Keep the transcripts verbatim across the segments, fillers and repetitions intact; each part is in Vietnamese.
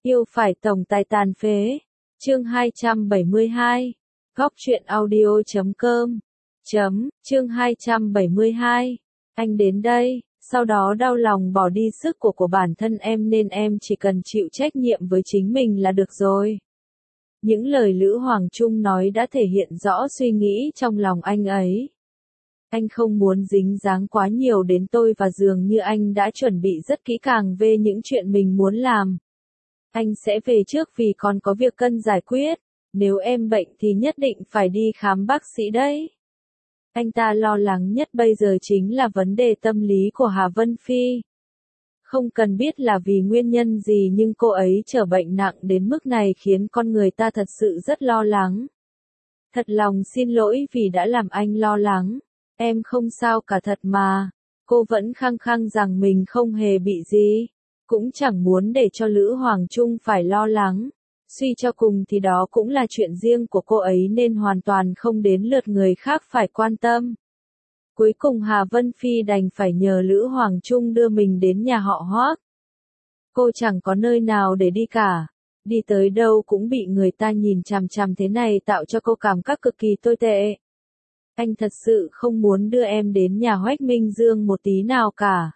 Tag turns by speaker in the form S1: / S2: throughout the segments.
S1: Yêu phải tổng tài tàn phế. Chương hai trăm bảy mươi hai. Góc truyện audio chấm com. Chấm, chương hai trăm bảy mươi hai. Anh đến đây, sau đó đau lòng bỏ đi sức của của bản thân em nên em chỉ cần chịu trách nhiệm với chính mình là được rồi. Những lời Lữ Hoàng Trung nói đã thể hiện rõ suy nghĩ trong lòng anh ấy. Anh không muốn dính dáng quá nhiều đến tôi và dường như anh đã chuẩn bị rất kỹ càng về những chuyện mình muốn làm. Anh sẽ về trước vì còn có việc cần giải quyết, nếu em bệnh thì nhất định phải đi khám bác sĩ đấy. Anh ta lo lắng nhất bây giờ chính là vấn đề tâm lý của Hà Vân Phi. Không cần biết là vì nguyên nhân gì nhưng cô ấy trở bệnh nặng đến mức này khiến con người ta thật sự rất lo lắng. Thật lòng xin lỗi vì đã làm anh lo lắng. Em không sao cả thật mà. Cô vẫn khăng khăng rằng mình không hề bị gì. Cũng chẳng muốn để cho Lữ Hoàng Trung phải lo lắng. Suy cho cùng thì đó cũng là chuyện riêng của cô ấy nên hoàn toàn không đến lượt người khác phải quan tâm. Cuối cùng Hà Vân Phi đành phải nhờ Lữ Hoàng Trung đưa mình đến nhà họ Hoác. Cô chẳng có nơi nào để đi cả. Đi tới đâu cũng bị người ta nhìn chằm chằm thế này tạo cho cô cảm giác cực kỳ tồi tệ. Anh thật sự không muốn đưa em đến nhà Hoác Minh Dương một tí nào cả.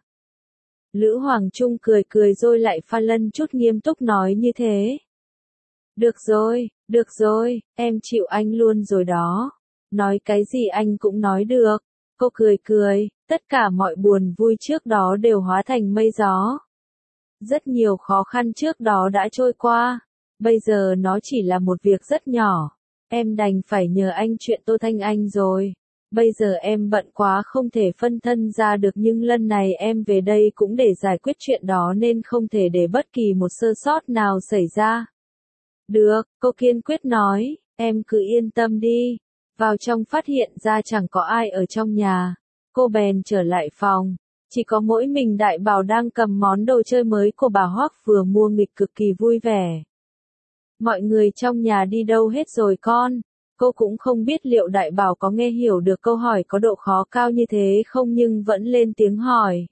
S1: Lữ Hoàng Trung cười cười rồi lại pha lân chút nghiêm túc nói như thế. Được rồi, được rồi, em chịu anh luôn rồi đó. Nói cái gì anh cũng nói được. Cô cười cười, tất cả mọi buồn vui trước đó đều hóa thành mây gió. Rất nhiều khó khăn trước đó đã trôi qua. Bây giờ nó chỉ là một việc rất nhỏ. Em đành phải nhờ anh chuyện Tô Thanh Anh rồi. Bây giờ em bận quá không thể phân thân ra được nhưng lần này em về đây cũng để giải quyết chuyện đó nên không thể để bất kỳ một sơ sót nào xảy ra. Được, cô kiên quyết nói, em cứ yên tâm đi. Vào trong phát hiện ra chẳng có ai ở trong nhà. Cô bèn trở lại phòng. Chỉ có mỗi mình Đại Bảo đang cầm món đồ chơi mới của bà Hoác vừa mua nghịch cực kỳ vui vẻ. Mọi người trong nhà đi đâu hết rồi con? Cô cũng không biết liệu Đại Bảo có nghe hiểu được câu hỏi có độ khó cao như thế không nhưng vẫn lên tiếng hỏi.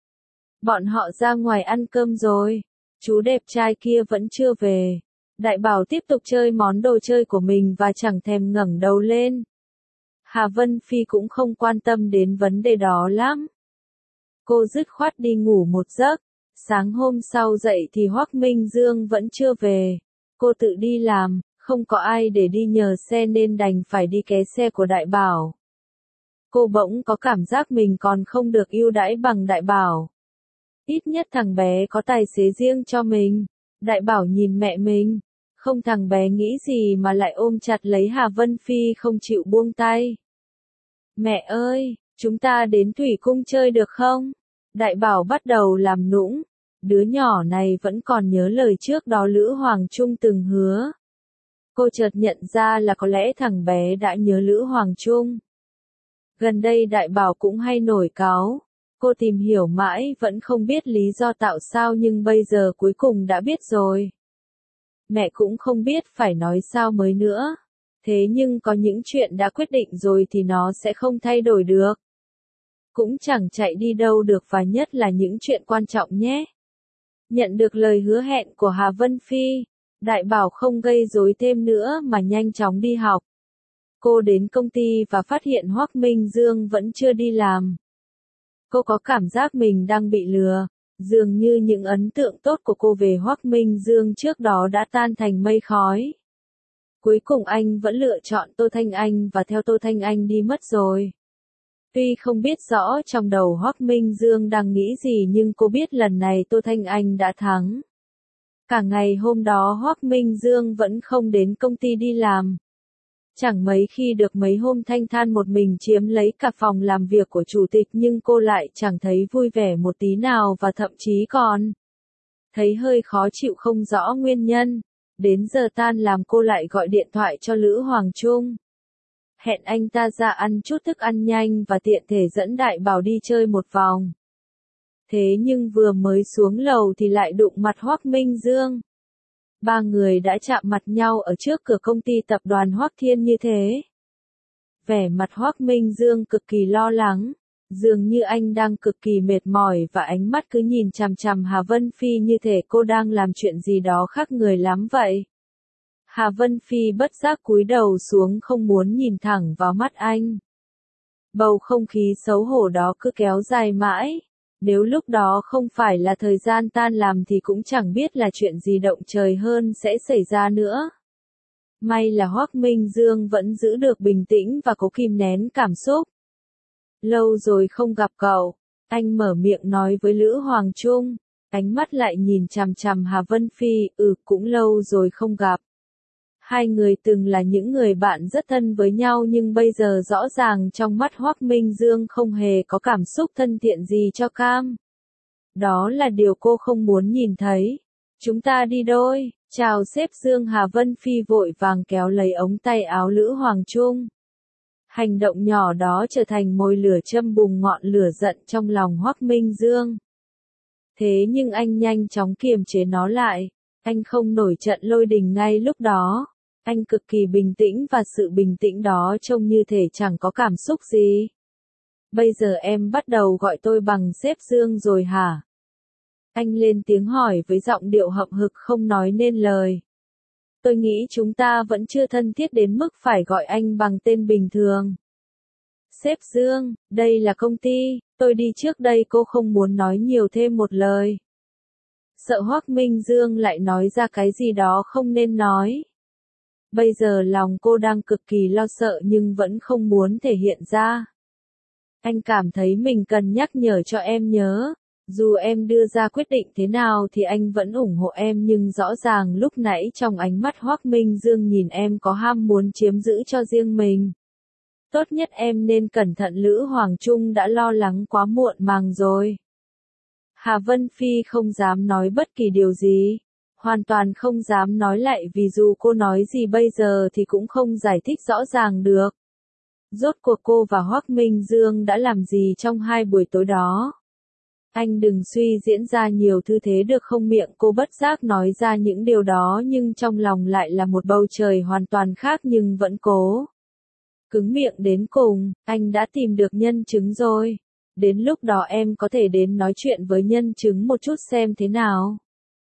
S1: Bọn họ ra ngoài ăn cơm rồi. Chú đẹp trai kia vẫn chưa về. Đại Bảo tiếp tục chơi món đồ chơi của mình và chẳng thèm ngẩng đầu lên. Hà Vân Phi cũng không quan tâm đến vấn đề đó lắm. Cô dứt khoát đi ngủ một giấc. Sáng hôm sau dậy thì Hoác Minh Dương vẫn chưa về. Cô tự đi làm, không có ai để đi nhờ xe nên đành phải đi ké xe của Đại Bảo. Cô bỗng có cảm giác mình còn không được ưu đãi bằng Đại Bảo. Ít nhất thằng bé có tài xế riêng cho mình. Đại Bảo nhìn mẹ mình. Không thằng bé nghĩ gì mà lại ôm chặt lấy Hà Vân Phi không chịu buông tay. Mẹ ơi, chúng ta đến Thủy Cung chơi được không? Đại Bảo bắt đầu làm nũng. Đứa nhỏ này vẫn còn nhớ lời trước đó Lữ Hoàng Trung từng hứa. Cô chợt nhận ra là có lẽ thằng bé đã nhớ Lữ Hoàng Trung. Gần đây Đại Bảo cũng hay nổi cáu. Cô tìm hiểu mãi vẫn không biết lý do tại sao nhưng bây giờ cuối cùng đã biết rồi. Mẹ cũng không biết phải nói sao mới nữa. Thế nhưng có những chuyện đã quyết định rồi thì nó sẽ không thay đổi được. Cũng chẳng chạy đi đâu được và nhất là những chuyện quan trọng nhé. Nhận được lời hứa hẹn của Hà Vân Phi, Đại Bảo không gây rối thêm nữa mà nhanh chóng đi học. Cô đến công ty và phát hiện Hoác Minh Dương vẫn chưa đi làm. Cô có cảm giác mình đang bị lừa. Dường như những ấn tượng tốt của cô về Hoác Minh Dương trước đó đã tan thành mây khói. Cuối cùng anh vẫn lựa chọn Tô Thanh Anh và theo Tô Thanh Anh đi mất rồi. Tuy không biết rõ trong đầu Hoác Minh Dương đang nghĩ gì nhưng cô biết lần này Tô Thanh Anh đã thắng. Cả ngày hôm đó Hoác Minh Dương vẫn không đến công ty đi làm. Chẳng mấy khi được mấy hôm thanh thản một mình chiếm lấy cả phòng làm việc của chủ tịch nhưng cô lại chẳng thấy vui vẻ một tí nào và thậm chí còn thấy hơi khó chịu không rõ nguyên nhân. Đến giờ tan làm cô lại gọi điện thoại cho Lữ Hoàng Trung. Hẹn anh ta ra ăn chút thức ăn nhanh và tiện thể dẫn Đại Bảo đi chơi một vòng. Thế nhưng vừa mới xuống lầu thì lại đụng mặt Hoác Minh Dương. Ba người đã chạm mặt nhau ở trước cửa công ty tập đoàn Hoác Thiên như thế. Vẻ mặt Hoác Minh Dương cực kỳ lo lắng. Dường như anh đang cực kỳ mệt mỏi và ánh mắt cứ nhìn chằm chằm Hà Vân Phi như thể cô đang làm chuyện gì đó khác người lắm vậy. Hà Vân Phi bất giác cúi đầu xuống không muốn nhìn thẳng vào mắt anh. Bầu không khí xấu hổ đó cứ kéo dài mãi. Nếu lúc đó không phải là thời gian tan làm thì cũng chẳng biết là chuyện gì động trời hơn sẽ xảy ra nữa. May là Hoắc Minh Dương vẫn giữ được bình tĩnh và cố kìm nén cảm xúc. Lâu rồi không gặp cậu, anh mở miệng nói với Lữ Hoàng Trung, ánh mắt lại nhìn chằm chằm Hà Vân Phi, ừ cũng lâu rồi không gặp. Hai người từng là những người bạn rất thân với nhau nhưng bây giờ rõ ràng trong mắt Hoắc Minh Dương không hề có cảm xúc thân thiện gì cho Cam. Đó là điều cô không muốn nhìn thấy. Chúng ta đi đôi, chào sếp Dương. Hà Vân Phi vội vàng kéo lấy ống tay áo Lữ Hoàng Trung. Hành động nhỏ đó trở thành mồi lửa châm bùng ngọn lửa giận trong lòng Hoắc Minh Dương. Thế nhưng anh nhanh chóng kiềm chế nó lại. Anh không nổi trận lôi đình ngay lúc đó. Anh cực kỳ bình tĩnh và sự bình tĩnh đó trông như thể chẳng có cảm xúc gì. Bây giờ em bắt đầu gọi tôi bằng sếp Dương rồi hả? Anh lên tiếng hỏi với giọng điệu hậm hực không nói nên lời. Tôi nghĩ chúng ta vẫn chưa thân thiết đến mức phải gọi anh bằng tên bình thường. Sếp Dương, đây là công ty, tôi đi trước đây. Cô không muốn nói nhiều thêm một lời. Sợ Hoắc Minh Dương lại nói ra cái gì đó không nên nói. Bây giờ lòng cô đang cực kỳ lo sợ nhưng vẫn không muốn thể hiện ra. Anh cảm thấy mình cần nhắc nhở cho em nhớ. Dù em đưa ra quyết định thế nào thì anh vẫn ủng hộ em nhưng rõ ràng lúc nãy trong ánh mắt Hoắc Minh Dương nhìn em có ham muốn chiếm giữ cho riêng mình. Tốt nhất em nên cẩn thận. Lữ Hoàng Trung đã lo lắng quá muộn màng rồi. Hà Vân Phi không dám nói bất kỳ điều gì. Hoàn toàn không dám nói lại vì dù cô nói gì bây giờ thì cũng không giải thích rõ ràng được. Rốt cuộc cô và Hoắc Minh Dương đã làm gì trong hai buổi tối đó? Anh đừng suy diễn ra nhiều thứ thế được không? Miệng cô bất giác nói ra những điều đó nhưng trong lòng lại là một bầu trời hoàn toàn khác nhưng vẫn cố. Cứng miệng đến cùng, anh đã tìm được nhân chứng rồi. Đến lúc đó em có thể đến nói chuyện với nhân chứng một chút xem thế nào.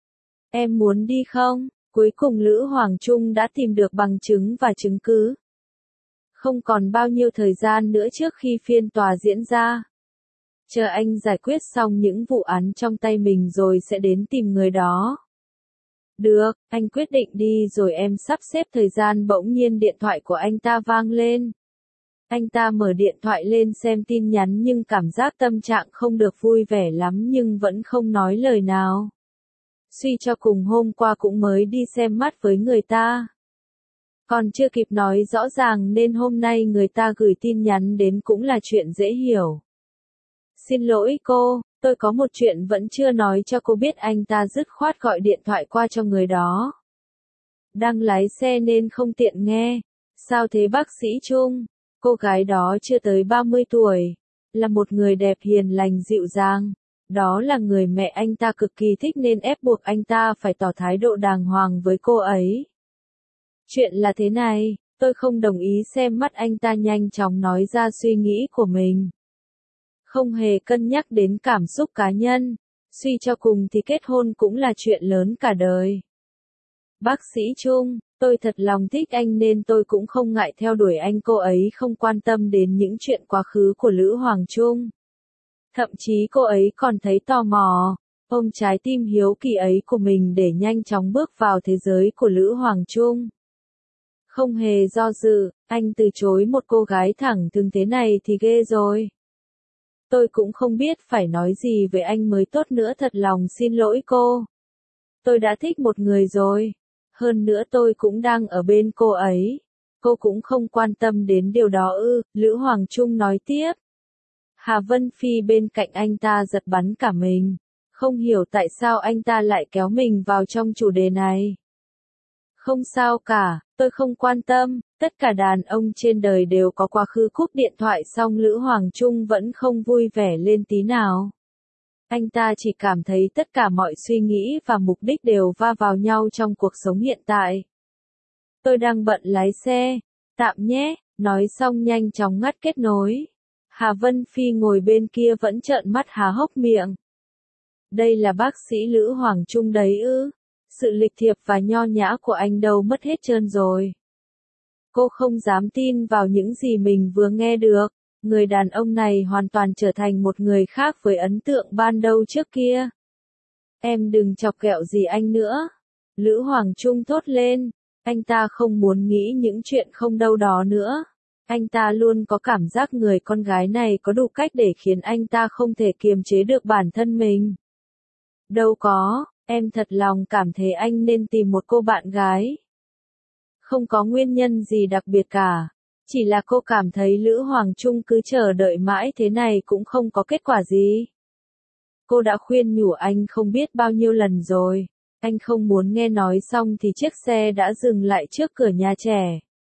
S1: Em muốn đi không? Cuối cùng Lữ Hoàng Trung đã tìm được bằng chứng và chứng cứ. Không còn bao nhiêu thời gian nữa trước khi phiên tòa diễn ra. Chờ anh giải quyết xong những vụ án trong tay mình rồi sẽ đến tìm người đó. Được, anh quyết định đi rồi em sắp xếp thời gian. Bỗng nhiên điện thoại của anh ta vang lên. Anh ta mở điện thoại lên xem tin nhắn nhưng cảm giác tâm trạng không được vui vẻ lắm nhưng vẫn không nói lời nào. Suy cho cùng hôm qua cũng mới đi xem mắt với người ta. Còn chưa kịp nói rõ ràng nên hôm nay người ta gửi tin nhắn đến cũng là chuyện dễ hiểu. Xin lỗi cô, tôi có một chuyện vẫn chưa nói cho cô biết. Anh ta dứt khoát gọi điện thoại qua cho người đó. Đang lái xe nên không tiện nghe. Sao thế bác sĩ Trung? Cô gái đó chưa tới ba mươi tuổi. Là một người đẹp hiền lành dịu dàng. Đó là người mẹ anh ta cực kỳ thích nên ép buộc anh ta phải tỏ thái độ đàng hoàng với cô ấy. Chuyện là thế này, tôi không đồng ý xem mắt. Anh ta nhanh chóng nói ra suy nghĩ của mình. Không hề cân nhắc đến cảm xúc cá nhân. Suy cho cùng thì kết hôn cũng là chuyện lớn cả đời. Bác sĩ Trung, tôi thật lòng thích anh nên tôi cũng không ngại theo đuổi anh. Cô ấy không quan tâm đến những chuyện quá khứ của Lữ Hoàng Trung. Thậm chí cô ấy còn thấy tò mò, ôm trái tim hiếu kỳ ấy của mình để nhanh chóng bước vào thế giới của Lữ Hoàng Trung. Không hề do dự, anh từ chối một cô gái thẳng thừng thế này thì ghê rồi. Tôi cũng không biết phải nói gì với anh mới tốt nữa. Thật lòng xin lỗi cô. Tôi đã thích một người rồi. Hơn nữa tôi cũng đang ở bên cô ấy. Cô cũng không quan tâm đến điều đó ư? Lữ Hoàng Trung nói tiếp. Hà Vân Phi bên cạnh anh ta giật bắn cả mình. Không hiểu tại sao anh ta lại kéo mình vào trong chủ đề này. Không sao cả, tôi không quan tâm. Tất cả đàn ông trên đời đều có quá khứ. Cúp điện thoại xong Lữ Hoàng Trung vẫn không vui vẻ lên tí nào. Anh ta chỉ cảm thấy tất cả mọi suy nghĩ và mục đích đều va vào nhau trong cuộc sống hiện tại. Tôi đang bận lái xe. Tạm nhé, nói xong nhanh chóng ngắt kết nối. Hà Vân Phi ngồi bên kia vẫn trợn mắt há hốc miệng. Đây là bác sĩ Lữ Hoàng Trung đấy ư? Sự lịch thiệp và nho nhã của anh đâu mất hết trơn rồi. Cô không dám tin vào những gì mình vừa nghe được. Người đàn ông này hoàn toàn trở thành một người khác với ấn tượng ban đầu trước kia. Em đừng chọc ghẹo gì anh nữa. Lữ Hoàng Trung thốt lên. Anh ta không muốn nghĩ những chuyện không đâu đó nữa. Anh ta luôn có cảm giác người con gái này có đủ cách để khiến anh ta không thể kiềm chế được bản thân mình. Đâu có, em thật lòng cảm thấy anh nên tìm một cô bạn gái. Không có nguyên nhân gì đặc biệt cả. Chỉ là cô cảm thấy Lữ Hoàng Trung cứ chờ đợi mãi thế này cũng không có kết quả gì. Cô đã khuyên nhủ anh không biết bao nhiêu lần rồi. Anh không muốn nghe nói xong thì chiếc xe đã dừng lại trước cửa nhà trẻ.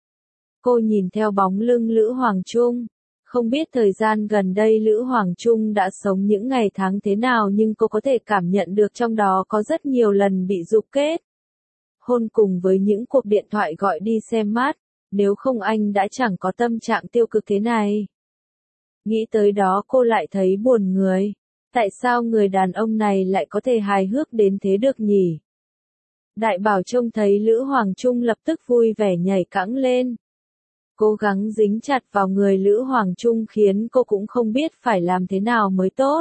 S1: Cô nhìn theo bóng lưng Lữ Hoàng Trung. Không biết thời gian gần đây Lữ Hoàng Trung đã sống những ngày tháng thế nào nhưng cô có thể cảm nhận được trong đó có rất nhiều lần bị dục kết. Hôn cùng với những cuộc điện thoại gọi đi xem mát, nếu không anh đã chẳng có tâm trạng tiêu cực thế này. Nghĩ tới đó cô lại thấy buồn người. Tại sao người đàn ông này lại có thể hài hước đến thế được nhỉ? Đại Bảo trông thấy Lữ Hoàng Trung lập tức vui vẻ nhảy cẫng lên. Cố gắng dính chặt vào người Lữ Hoàng Trung khiến cô cũng không biết phải làm thế nào mới tốt.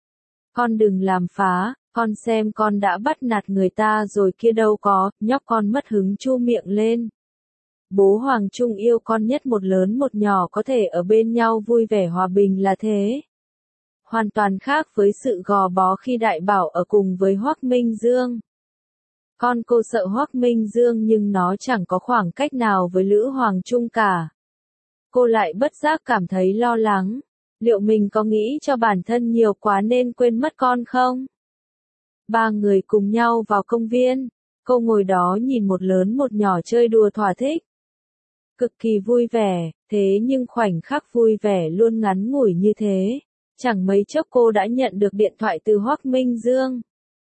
S1: Con đừng làm phá, con xem con đã bắt nạt người ta rồi kia đâu có, nhóc con mất hứng chu miệng lên. Bố Hoàng Trung yêu con nhất, một lớn một nhỏ có thể ở bên nhau vui vẻ hòa bình là thế. Hoàn toàn khác với sự gò bó khi Đại Bảo ở cùng với Hoắc Minh Dương. Con cô sợ Hoắc Minh Dương nhưng nó chẳng có khoảng cách nào với Lữ Hoàng Trung cả. Cô lại bất giác cảm thấy lo lắng. Liệu mình có nghĩ cho bản thân nhiều quá nên quên mất con không? Ba người cùng nhau vào công viên. Cô ngồi đó nhìn một lớn một nhỏ chơi đùa thỏa thích. Cực kỳ vui vẻ, thế nhưng khoảnh khắc vui vẻ luôn ngắn ngủi như thế. Chẳng mấy chốc cô đã nhận được điện thoại từ Hoắc Minh Dương.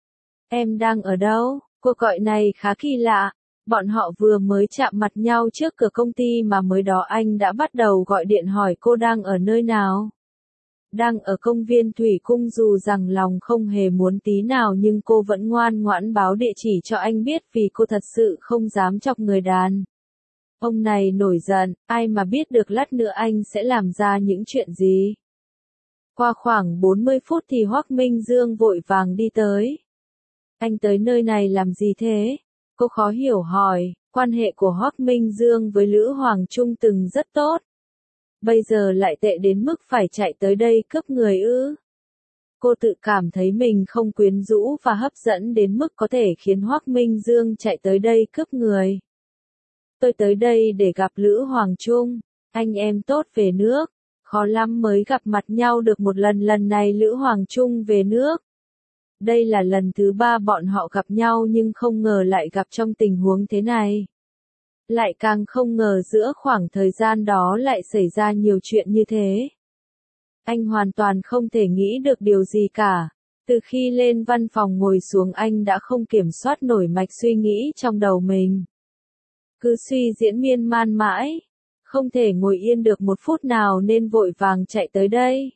S1: Em đang ở đâu? Cuộc gọi này khá kỳ lạ. Bọn họ vừa mới chạm mặt nhau trước cửa công ty mà mới đó anh đã bắt đầu gọi điện hỏi cô đang ở nơi nào. Đang ở công viên Thủy Cung, dù rằng lòng không hề muốn tí nào nhưng cô vẫn ngoan ngoãn báo địa chỉ cho anh biết vì cô thật sự không dám chọc người đàn ông này nổi giận, ai mà biết được lát nữa anh sẽ làm ra những chuyện gì. Qua khoảng bốn mươi phút thì Hoắc Minh Dương vội vàng đi tới. Anh tới nơi này làm gì thế? Cô khó hiểu hỏi, quan hệ của Hoắc Minh Dương với Lữ Hoàng Trung từng rất tốt. Bây giờ lại tệ đến mức phải chạy tới đây cướp người ư? Cô tự cảm thấy mình không quyến rũ và hấp dẫn đến mức có thể khiến Hoắc Minh Dương chạy tới đây cướp người. Tôi tới đây để gặp Lữ Hoàng Trung, anh em tốt về nước. Khó lắm mới gặp mặt nhau được một lần, lần này Lữ Hoàng Trung về nước. Đây là lần thứ ba bọn họ gặp nhau nhưng không ngờ lại gặp trong tình huống thế này. Lại càng không ngờ giữa khoảng thời gian đó lại xảy ra nhiều chuyện như thế. Anh hoàn toàn không thể nghĩ được điều gì cả. Từ khi lên văn phòng ngồi xuống anh đã không kiểm soát nổi mạch suy nghĩ trong đầu mình. Cứ suy diễn miên man mãi. Không thể ngồi yên được một phút nào nên vội vàng chạy tới đây.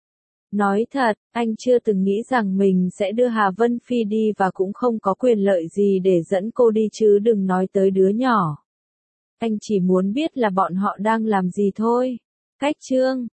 S1: Nói thật, anh chưa từng nghĩ rằng mình sẽ đưa Hà Vân Phi đi và cũng không có quyền lợi gì để dẫn cô đi chứ đừng nói tới đứa nhỏ. Anh chỉ muốn biết là bọn họ đang làm gì thôi. Cách chương